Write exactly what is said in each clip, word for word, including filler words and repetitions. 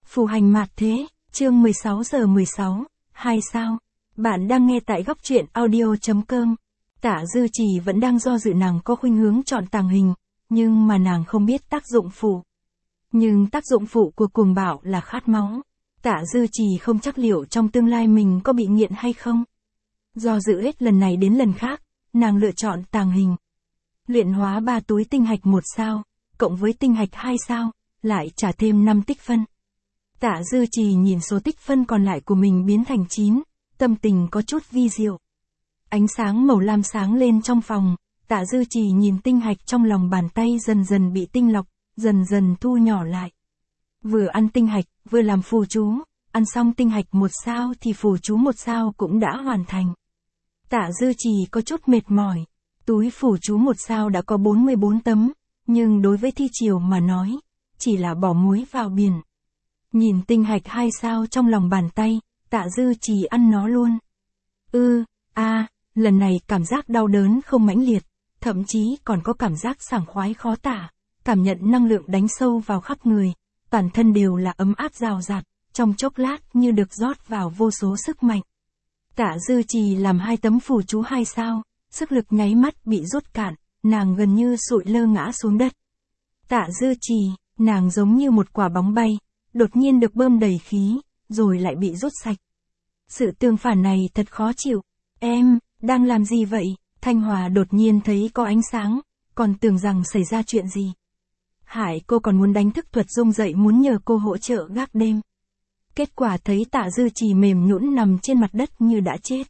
Phù hành mạt thế, chương mười sáu giờ mười sáu, hai sao. Bạn đang nghe tại góc truyện audio.com. Tạ Dư Trì vẫn đang do dự nàng có khuynh hướng chọn tàng hình, nhưng mà nàng không biết tác dụng phụ. Nhưng tác dụng phụ của cuồng bạo là khát máu. Tạ Dư Trì không chắc liệu trong tương lai mình có bị nghiện hay không. Do dự hết lần này đến lần khác, nàng lựa chọn tàng hình. Luyện hóa ba túi tinh hạch một sao, cộng với tinh hạch hai sao, lại trả thêm năm tích phân. Tạ Dư Trì nhìn số tích phân còn lại của mình biến thành chín, tâm tình có chút vi diệu. Ánh sáng màu lam sáng lên trong phòng, Tạ Dư Trì nhìn tinh hạch trong lòng bàn tay dần dần bị tinh lọc, dần dần thu nhỏ lại. Vừa ăn tinh hạch, vừa làm phù chú, ăn xong tinh hạch một sao thì phù chú một sao cũng đã hoàn thành. Tạ Dư Trì có chút mệt mỏi, túi phù chú một sao đã có bốn mươi bốn tấm, nhưng đối với thi triều mà nói, chỉ là bỏ muối vào biển. Nhìn tinh hạch hai sao trong lòng bàn tay, Tạ Dư Trì ăn nó luôn. Ư, a, à, lần này cảm giác đau đớn không mãnh liệt, thậm chí còn có cảm giác sảng khoái khó tả, cảm nhận năng lượng đánh sâu vào khắp người, toàn thân đều là ấm áp rào rạt, trong chốc lát như được rót vào vô số sức mạnh. Tạ Dư Trì làm hai tấm phù chú hai sao, sức lực nháy mắt bị rút cạn, nàng gần như sụi lơ ngã xuống đất. Tạ Dư Trì, nàng giống như một quả bóng bay, đột nhiên được bơm đầy khí, rồi lại bị rút sạch. Sự tương phản này thật khó chịu. Em, đang làm gì vậy? Thanh Hòa đột nhiên thấy có ánh sáng, còn tưởng rằng xảy ra chuyện gì. Hải cô còn muốn đánh thức Thuật Dung dậy muốn nhờ cô hỗ trợ gác đêm. Kết quả thấy Tạ Dư Trì mềm nhũn nằm trên mặt đất như đã chết.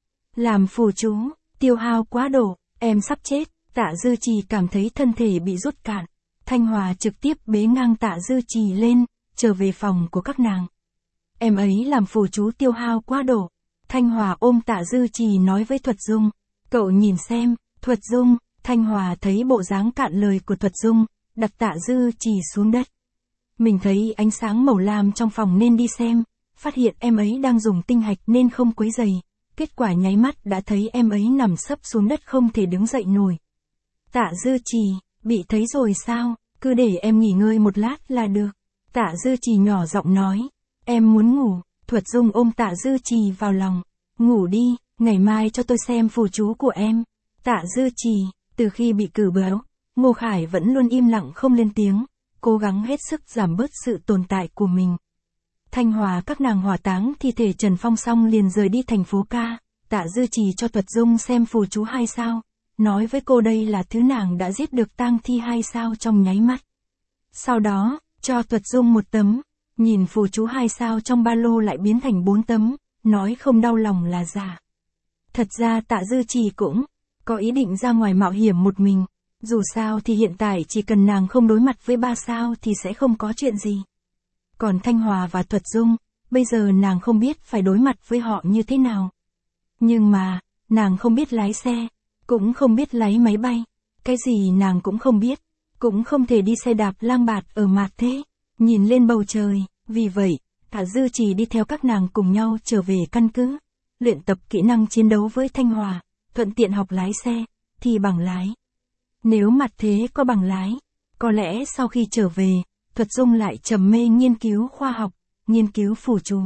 Làm phù chú, tiêu hao quá độ, em sắp chết. Tạ Dư Trì cảm thấy thân thể bị rút cạn. Thanh Hòa trực tiếp bế ngang Tạ Dư Trì lên, trở về phòng của các nàng. Em ấy làm phù chú tiêu hao quá độ. Thanh Hòa ôm Tạ Dư Trì nói với Thuật Dung. Cậu nhìn xem, Thuật Dung. Thanh Hòa thấy bộ dáng cạn lời của Thuật Dung, đặt Tạ Dư Trì xuống đất. Mình thấy ánh sáng màu lam trong phòng nên đi xem, phát hiện em ấy đang dùng tinh hạch nên không quấy rầy. Kết quả nháy mắt đã thấy em ấy nằm sấp xuống đất không thể đứng dậy nổi. Tạ Dư Trì, bị thấy rồi sao, cứ để em nghỉ ngơi một lát là được. Tạ Dư Trì nhỏ giọng nói, em muốn ngủ. Thuật Dung ôm Tạ Dư Trì vào lòng, ngủ đi, ngày mai cho tôi xem phù chú của em. Tạ Dư Trì, từ khi bị cử báo, Ngô Khải vẫn luôn im lặng không lên tiếng, cố gắng hết sức giảm bớt sự tồn tại của mình. Thanh Hòa các nàng hỏa táng thi thể Trần Phong xong liền rời đi thành phố ca. Tạ Dư Trì cho Thuật Dung xem phù chú hai sao, nói với cô đây là thứ nàng đã giết được tang thi hai sao trong nháy mắt. Sau đó, cho Thuật Dung một tấm, nhìn phù chú hai sao trong ba lô lại biến thành bốn tấm, nói không đau lòng là giả. Thật ra Tạ Dư Trì cũng có ý định ra ngoài mạo hiểm một mình, dù sao thì hiện tại chỉ cần nàng không đối mặt với ba sao thì sẽ không có chuyện gì. Còn Thanh Hòa và Thuật Dung, bây giờ nàng không biết phải đối mặt với họ như thế nào. Nhưng mà, nàng không biết lái xe, cũng không biết lái máy bay, cái gì nàng cũng không biết, cũng không thể đi xe đạp lang bạt ở mạt thế, nhìn lên bầu trời. Vì vậy, Tạ Dư Trì đi theo các nàng cùng nhau trở về căn cứ, luyện tập kỹ năng chiến đấu với Thanh Hòa, thuận tiện học lái xe, thi bằng lái. Nếu mặt thế có bằng lái, có lẽ sau khi trở về, Thuật Dung lại trầm mê nghiên cứu khoa học, nghiên cứu phù chú.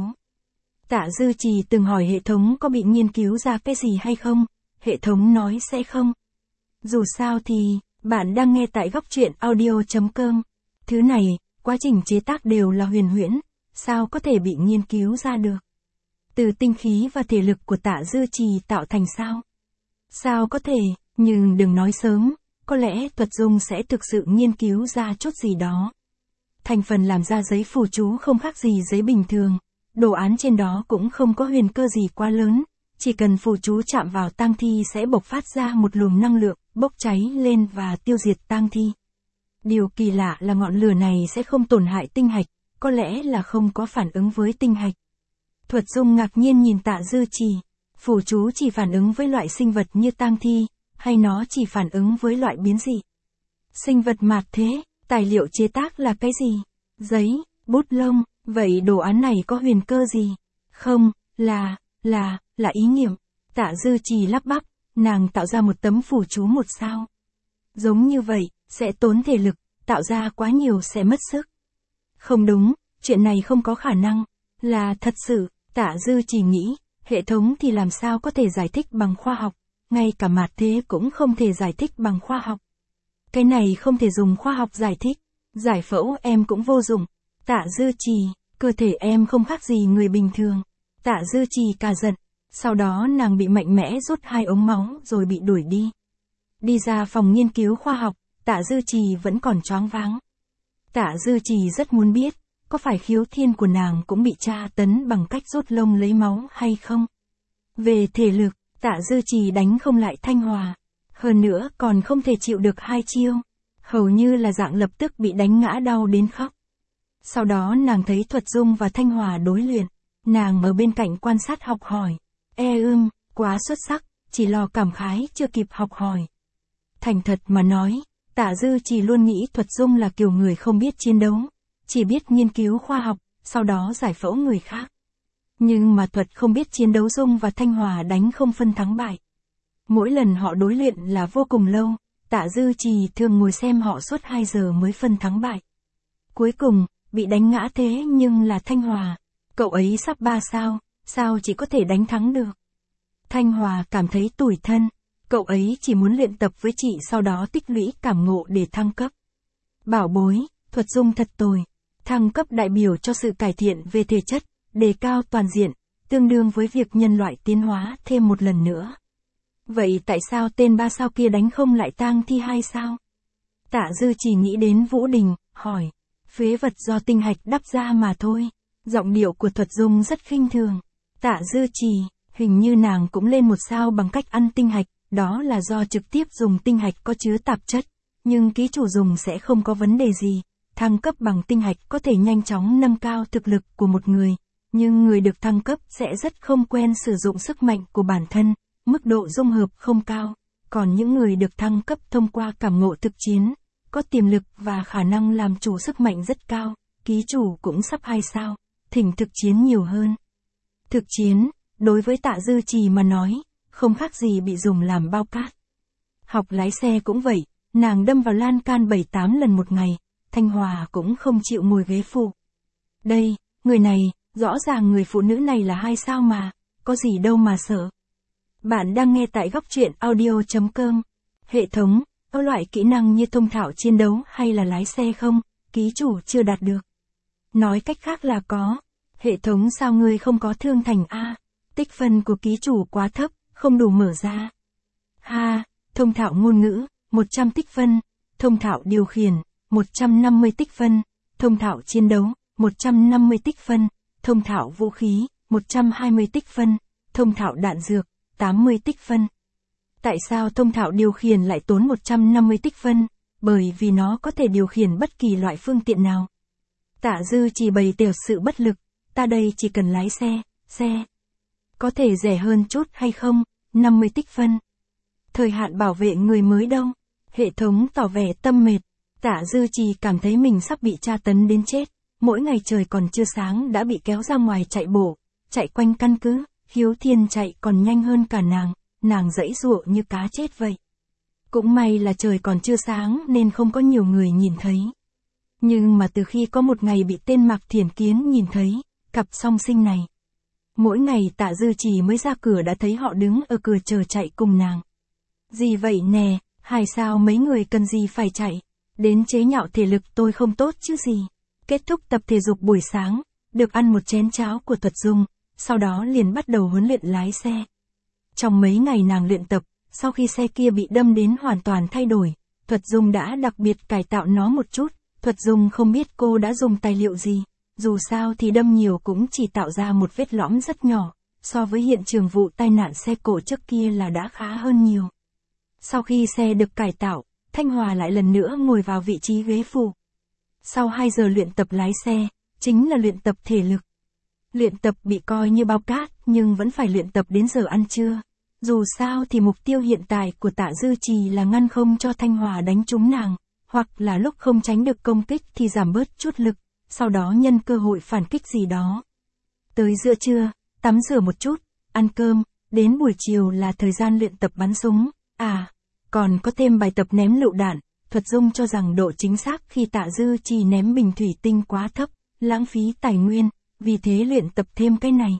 Tạ Dư Trì từng hỏi hệ thống có bị nghiên cứu ra cái gì hay không, hệ thống nói sẽ không. Dù sao thì, bạn đang nghe tại góc truyện audio.com. Thứ này, quá trình chế tác đều là huyền huyễn, sao có thể bị nghiên cứu ra được. Từ tinh khí và thể lực của Tạ Dư Trì tạo thành sao? Sao có thể, nhưng đừng nói sớm, có lẽ Thuật Dung sẽ thực sự nghiên cứu ra chút gì đó. Thành phần làm ra giấy phù chú không khác gì giấy bình thường, đồ án trên đó cũng không có huyền cơ gì quá lớn, chỉ cần phù chú chạm vào tang thi sẽ bộc phát ra một luồng năng lượng, bốc cháy lên và tiêu diệt tang thi. Điều kỳ lạ là ngọn lửa này sẽ không tổn hại tinh hạch, có lẽ là không có phản ứng với tinh hạch. Thuật Dung ngạc nhiên nhìn Tạ Dư Trì, phù chú chỉ phản ứng với loại sinh vật như tang thi, hay nó chỉ phản ứng với loại biến dị? Sinh vật mạt thế, tài liệu chế tác là cái gì? Giấy, bút lông, vậy đồ án này có huyền cơ gì? Không, là, là, là ý niệm. Tạ Dư Trì lắp bắp, nàng tạo ra một tấm phù chú một sao. Giống như vậy, sẽ tốn thể lực, tạo ra quá nhiều sẽ mất sức. Không đúng, chuyện này không có khả năng, là thật sự, Tạ Dư Trì nghĩ, hệ thống thì làm sao có thể giải thích bằng khoa học, ngay cả mạt thế cũng không thể giải thích bằng khoa học. Cái này không thể dùng khoa học giải thích, giải phẫu em cũng vô dụng. Tạ Dư Trì, cơ thể em không khác gì người bình thường. Tạ Dư Trì cả giận, sau đó nàng bị mạnh mẽ rút hai ống máu rồi bị đuổi đi. Đi ra phòng nghiên cứu khoa học, Tạ Dư Trì vẫn còn choáng váng. Tạ Dư Trì rất muốn biết, có phải khiếu thiên của nàng cũng bị tra tấn bằng cách rút lông lấy máu hay không? Về thể lực, Tạ Dư Trì đánh không lại Thanh Hòa. Hơn nữa còn không thể chịu được hai chiêu. Hầu như là dạng lập tức bị đánh ngã đau đến khóc. Sau đó nàng thấy Thuật Dung và Thanh Hòa đối luyện. Nàng ở bên cạnh quan sát học hỏi. E ưm, quá xuất sắc, chỉ lo cảm khái chưa kịp học hỏi. Thành thật mà nói, Tạ Dư Trì luôn nghĩ Thuật Dung là kiểu người không biết chiến đấu. Chỉ biết nghiên cứu khoa học, sau đó giải phẫu người khác. Nhưng mà Thuật không biết chiến đấu Dung và Thanh Hòa đánh không phân thắng bại. Mỗi lần họ đối luyện là vô cùng lâu, Tạ Dư Trì thường ngồi xem họ suốt hai giờ mới phân thắng bại. Cuối cùng, bị đánh ngã thế nhưng là Thanh Hòa. Cậu ấy sắp ba sao, sao chỉ có thể đánh thắng được. Thanh Hòa cảm thấy tủi thân, cậu ấy chỉ muốn luyện tập với chị sau đó tích lũy cảm ngộ để thăng cấp. Bảo bối, Thuật Dung thật tồi. Thăng cấp đại biểu cho sự cải thiện về thể chất, đề cao toàn diện, tương đương với việc nhân loại tiến hóa thêm một lần nữa. Vậy tại sao tên ba sao kia đánh không lại tang thi hai sao? Tạ Dư chỉ nghĩ đến Vũ Đình, hỏi. Phế vật do tinh hạch đắp ra mà thôi. Giọng điệu của Thuật Dung rất khinh thường. Tạ Dư Trì, hình như nàng cũng lên một sao bằng cách ăn tinh hạch, đó là do trực tiếp dùng tinh hạch có chứa tạp chất. Nhưng ký chủ dùng sẽ không có vấn đề gì. Thăng cấp bằng tinh hạch có thể nhanh chóng nâng cao thực lực của một người. Nhưng người được thăng cấp sẽ rất không quen sử dụng sức mạnh của bản thân. Mức độ dung hợp không cao, còn những người được thăng cấp thông qua cảm ngộ thực chiến, có tiềm lực và khả năng làm chủ sức mạnh rất cao, ký chủ cũng sắp hai sao, thỉnh thực chiến nhiều hơn. Thực chiến, đối với Tạ Dư Trì mà nói, không khác gì bị dùng làm bao cát. Học lái xe cũng vậy, nàng đâm vào lan can bảy tám lần một ngày, Thanh Hòa cũng không chịu ngồi ghế phụ. Đây, người này, rõ ràng người phụ nữ này là hai sao mà, có gì đâu mà sợ. Bạn đang nghe tại góc truyện audio chấm com. Hệ thống, có loại kỹ năng như thông thạo chiến đấu hay là lái xe không? Ký chủ chưa đạt được. Nói cách khác là có. Hệ thống sao ngươi không có thương thành A? Tích phân của ký chủ quá thấp, không đủ mở ra. Ha, thông thạo ngôn ngữ, một trăm tích phân. Thông thạo điều khiển, một trăm năm mươi tích phân. Thông thạo chiến đấu, một trăm năm mươi tích phân. Thông thạo vũ khí, một trăm hai mươi tích phân. Thông thạo đạn dược, tám mươi tích phân. Tại sao thông thạo điều khiển lại tốn một trăm năm mươi tích phân? Bởi vì nó có thể điều khiển bất kỳ loại phương tiện nào. Tạ Dư chỉ bày tỏ sự bất lực, ta đây chỉ cần lái xe, xe. Có thể rẻ hơn chút hay không? năm mươi tích phân. Thời hạn bảo vệ người mới đâu? Hệ thống tỏ vẻ tâm mệt. Tạ Dư chỉ cảm thấy mình sắp bị tra tấn đến chết. Mỗi ngày trời còn chưa sáng đã bị kéo ra ngoài chạy bộ, chạy quanh căn cứ. Khiếu Thiên chạy còn nhanh hơn cả nàng, nàng giãy giụa như cá chết vậy. Cũng may là trời còn chưa sáng nên không có nhiều người nhìn thấy. Nhưng mà từ khi có một ngày bị tên Mạc Thiển Kiến nhìn thấy, cặp song sinh này. Mỗi ngày Tạ Dư Trì mới ra cửa đã thấy họ đứng ở cửa chờ chạy cùng nàng. Gì vậy nè, hai sao mấy người cần gì phải chạy, đến chế nhạo thể lực tôi không tốt chứ gì. Kết thúc tập thể dục buổi sáng, được ăn một chén cháo của Thuật Dung. Sau đó liền bắt đầu huấn luyện lái xe. Trong mấy ngày nàng luyện tập, sau khi xe kia bị đâm đến hoàn toàn thay đổi, Thuật Dung đã đặc biệt cải tạo nó một chút. Thuật Dung không biết cô đã dùng tài liệu gì, dù sao thì đâm nhiều cũng chỉ tạo ra một vết lõm rất nhỏ, so với hiện trường vụ tai nạn xe cộ trước kia là đã khá hơn nhiều. Sau khi xe được cải tạo, Thanh Hòa lại lần nữa ngồi vào vị trí ghế phụ. Sau hai giờ luyện tập lái xe, chính là luyện tập thể lực. Luyện tập bị coi như bao cát, nhưng vẫn phải luyện tập đến giờ ăn trưa. Dù sao thì mục tiêu hiện tại của Tạ Dư Trì là ngăn không cho Thanh Hòa đánh trúng nàng, hoặc là lúc không tránh được công kích thì giảm bớt chút lực, sau đó nhân cơ hội phản kích gì đó. Tới giữa trưa, tắm rửa một chút, ăn cơm, đến buổi chiều là thời gian luyện tập bắn súng. À, còn có thêm bài tập ném lựu đạn. Thuật Dung cho rằng độ chính xác khi Tạ Dư Trì ném bình thủy tinh quá thấp, lãng phí tài nguyên, vì thế luyện tập thêm cái này.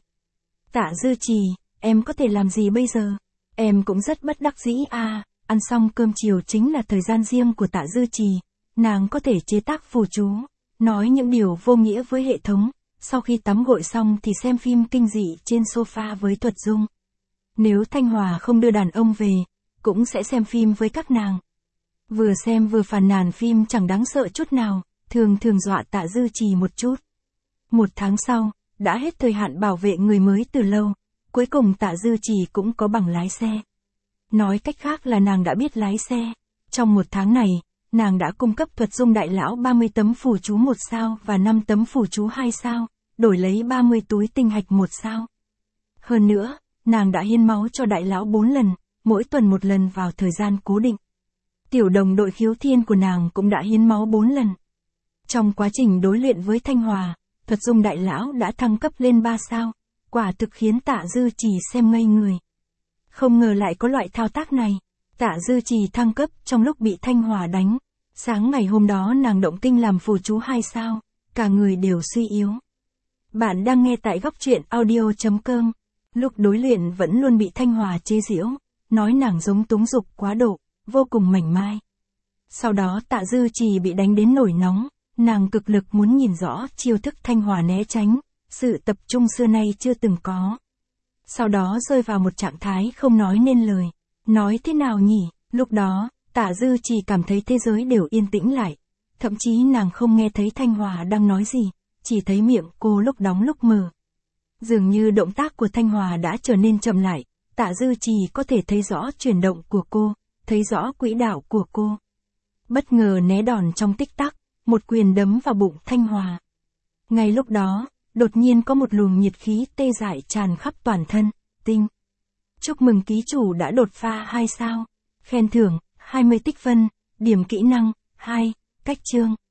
Tạ Dư Trì, em có thể làm gì bây giờ? Em cũng rất bất đắc dĩ à, ăn xong cơm chiều chính là thời gian riêng của Tạ Dư Trì, nàng có thể chế tác phù chú, nói những điều vô nghĩa với hệ thống, sau khi tắm gội xong thì xem phim kinh dị trên sofa với Thuật Dung. Nếu Thanh Hòa không đưa đàn ông về, cũng sẽ xem phim với các nàng. Vừa xem vừa phàn nàn phim chẳng đáng sợ chút nào, thường thường dọa Tạ Dư Trì một chút. Một tháng sau, đã hết thời hạn bảo vệ người mới từ lâu, cuối cùng Tạ Dư Trì cũng có bằng lái xe. Nói cách khác là nàng đã biết lái xe. Trong một tháng này, nàng đã cung cấp Thuật Dung đại lão ba mươi tấm phù chú một sao và năm tấm phù chú hai sao, đổi lấy ba mươi túi tinh hạch một sao. Hơn nữa, nàng đã hiến máu cho đại lão bốn lần, mỗi tuần một lần vào thời gian cố định. Tiểu đồng đội khiếu thiên của nàng cũng đã hiến máu bốn lần. Trong quá trình đối luyện với Thanh Hòa, Thuật Dung đại lão đã thăng cấp lên ba sao, quả thực khiến Tạ Dư Trì xem ngây người. Không ngờ lại có loại thao tác này. Tạ Dư Trì thăng cấp trong lúc bị Thanh Hòa đánh. Sáng ngày hôm đó nàng động kinh làm phù chú hai sao, cả người đều suy yếu. Bạn đang nghe tại góc truyện audio chấm com. Lúc đối luyện vẫn luôn bị Thanh Hòa chế giễu, nói nàng giống túng dục quá độ, vô cùng mảnh mai. Sau đó Tạ Dư Trì bị đánh đến nổi nóng, nàng cực lực muốn nhìn rõ chiêu thức Thanh Hòa né tránh, sự tập trung xưa nay chưa từng có. Sau đó rơi vào một trạng thái không nói nên lời. Nói thế nào nhỉ? Lúc đó, Tạ Dư Trì cảm thấy thế giới đều yên tĩnh lại. Thậm chí nàng không nghe thấy Thanh Hòa đang nói gì, chỉ thấy miệng cô lúc đóng lúc mở. Dường như động tác của Thanh Hòa đã trở nên chậm lại, Tạ Dư Trì có thể thấy rõ chuyển động của cô, thấy rõ quỹ đạo của cô. Bất ngờ né đòn trong tích tắc, một quyền đấm vào bụng Thanh Hòa. Ngay lúc đó, đột nhiên có một luồng nhiệt khí tê dại tràn khắp toàn thân. Tinh. Chúc mừng ký chủ đã đột phá hai sao. Khen thưởng, hai mươi tích phân, điểm kỹ năng, hai, cách chương.